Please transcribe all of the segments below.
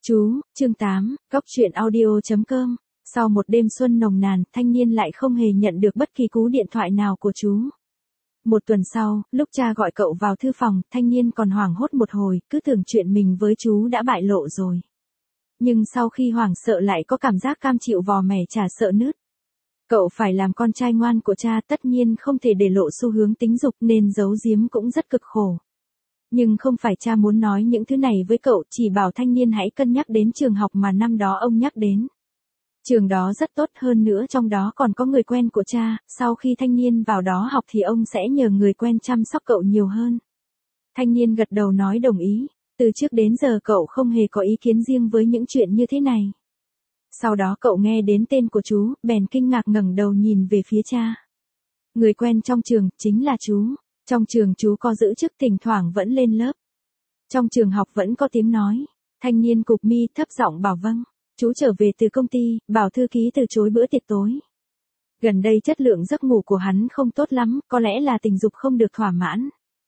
Chú, chương 8, Góc truyện audio.com. Sau một đêm xuân nồng nàn, thanh niên lại không hề nhận được bất kỳ cú điện thoại nào của chú. Một tuần sau, lúc cha gọi cậu vào thư phòng, thanh niên còn hoảng hốt một hồi, cứ tưởng chuyện mình với chú đã bại lộ rồi. Nhưng sau khi hoảng sợ lại có cảm giác cam chịu vò mẻ chả sợ nứt. Cậu phải làm con trai ngoan của cha, tất nhiên không thể để lộ xu hướng tính dục nên giấu giếm cũng rất cực khổ. Nhưng không phải cha muốn nói những thứ này với cậu, chỉ bảo thanh niên hãy cân nhắc đến trường học mà năm đó ông nhắc đến. Trường đó rất tốt, hơn nữa trong đó còn có người quen của cha, sau khi thanh niên vào đó học thì ông sẽ nhờ người quen chăm sóc cậu nhiều hơn. Thanh niên gật đầu nói đồng ý, từ trước đến giờ cậu không hề có ý kiến riêng với những chuyện như thế này. Sau đó cậu nghe đến tên của chú, bèn kinh ngạc ngẩng đầu nhìn về phía cha. Người quen trong trường, chính là chú. Trong trường chú có giữ chức, thỉnh thoảng vẫn lên lớp. Trong trường học vẫn có tiếng nói. Thanh niên cụp mi thấp giọng bảo vâng. Chú trở về từ công ty, bảo thư ký từ chối bữa tiệc tối. Gần đây chất lượng giấc ngủ của hắn không tốt lắm, có lẽ là tình dục không được thỏa mãn.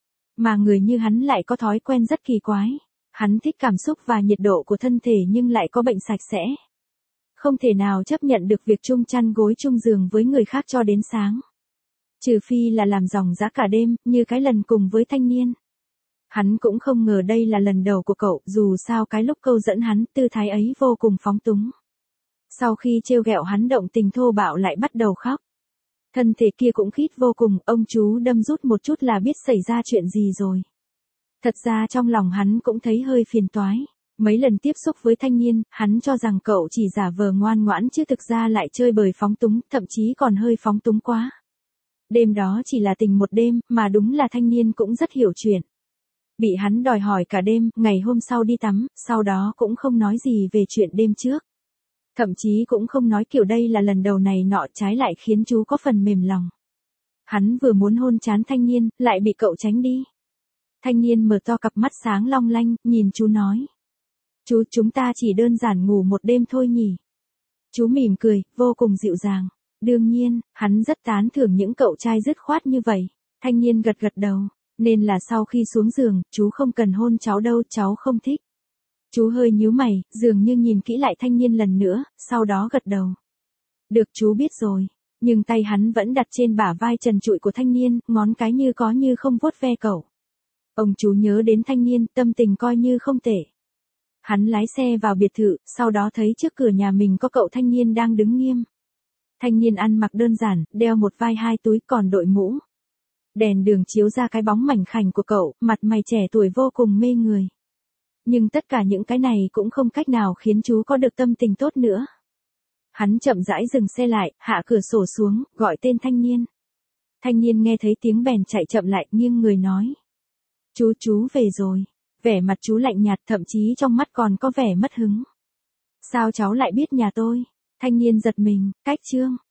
Mà người như hắn lại có thói quen rất kỳ quái. Hắn thích cảm xúc và nhiệt độ của thân thể nhưng lại có bệnh sạch sẽ. Không thể nào chấp nhận được việc chung chăn gối chung giường với người khác cho đến sáng. Trừ phi là làm ròng rã cả đêm, như cái lần cùng với thanh niên. Hắn cũng không ngờ đây là lần đầu của cậu, dù sao cái lúc câu dẫn hắn, tư thái ấy vô cùng phóng túng. Sau khi trêu ghẹo hắn động tình thô bạo lại bắt đầu khóc. Thân thể kia cũng khít vô cùng, ông chú đâm rút một chút là biết xảy ra chuyện gì rồi. Thật ra trong lòng hắn cũng thấy hơi phiền toái. Mấy lần tiếp xúc với thanh niên, hắn cho rằng cậu chỉ giả vờ ngoan ngoãn chứ thực ra lại chơi bời phóng túng, thậm chí còn hơi phóng túng quá. Đêm đó chỉ là tình một đêm, mà đúng là thanh niên cũng rất hiểu chuyện. Bị hắn đòi hỏi cả đêm, ngày hôm sau đi tắm, sau đó cũng không nói gì về chuyện đêm trước. Thậm chí cũng không nói kiểu đây là lần đầu này nọ, trái lại khiến chú có phần mềm lòng. Hắn vừa muốn hôn trán thanh niên, lại bị cậu tránh đi. Thanh niên mở to cặp mắt sáng long lanh, nhìn chú nói. Chú, chúng ta chỉ đơn giản ngủ một đêm thôi nhỉ. Chú mỉm cười, vô cùng dịu dàng. Đương nhiên, hắn rất tán thưởng những cậu trai dứt khoát như vậy. Thanh niên gật gật đầu, nên là sau khi xuống giường, chú không cần hôn cháu đâu, cháu không thích. Chú hơi nhíu mày, dường như nhìn kỹ lại thanh niên lần nữa, sau đó gật đầu. Được, chú biết rồi, nhưng tay hắn vẫn đặt trên bả vai trần trụi của thanh niên, ngón cái như có như không vuốt ve cậu. Ông chú nhớ đến thanh niên, tâm tình coi như không tệ. Hắn lái xe vào biệt thự, sau đó thấy trước cửa nhà mình có cậu thanh niên đang đứng nghiêm. Thanh niên ăn mặc đơn giản, đeo một vai hai túi còn đội mũ. Đèn đường chiếu ra cái bóng mảnh khảnh của cậu, mặt mày trẻ tuổi vô cùng mê người. Nhưng tất cả những cái này cũng không cách nào khiến chú có được tâm tình tốt nữa. Hắn chậm rãi dừng xe lại, hạ cửa sổ xuống, gọi tên thanh niên. Thanh niên nghe thấy tiếng bèn chạy chậm lại, nghiêng người nói. Chú về rồi. Vẻ mặt chú lạnh nhạt, thậm chí trong mắt còn có vẻ mất hứng. Sao cháu lại biết nhà tôi? Thanh niên giật mình, cách chương.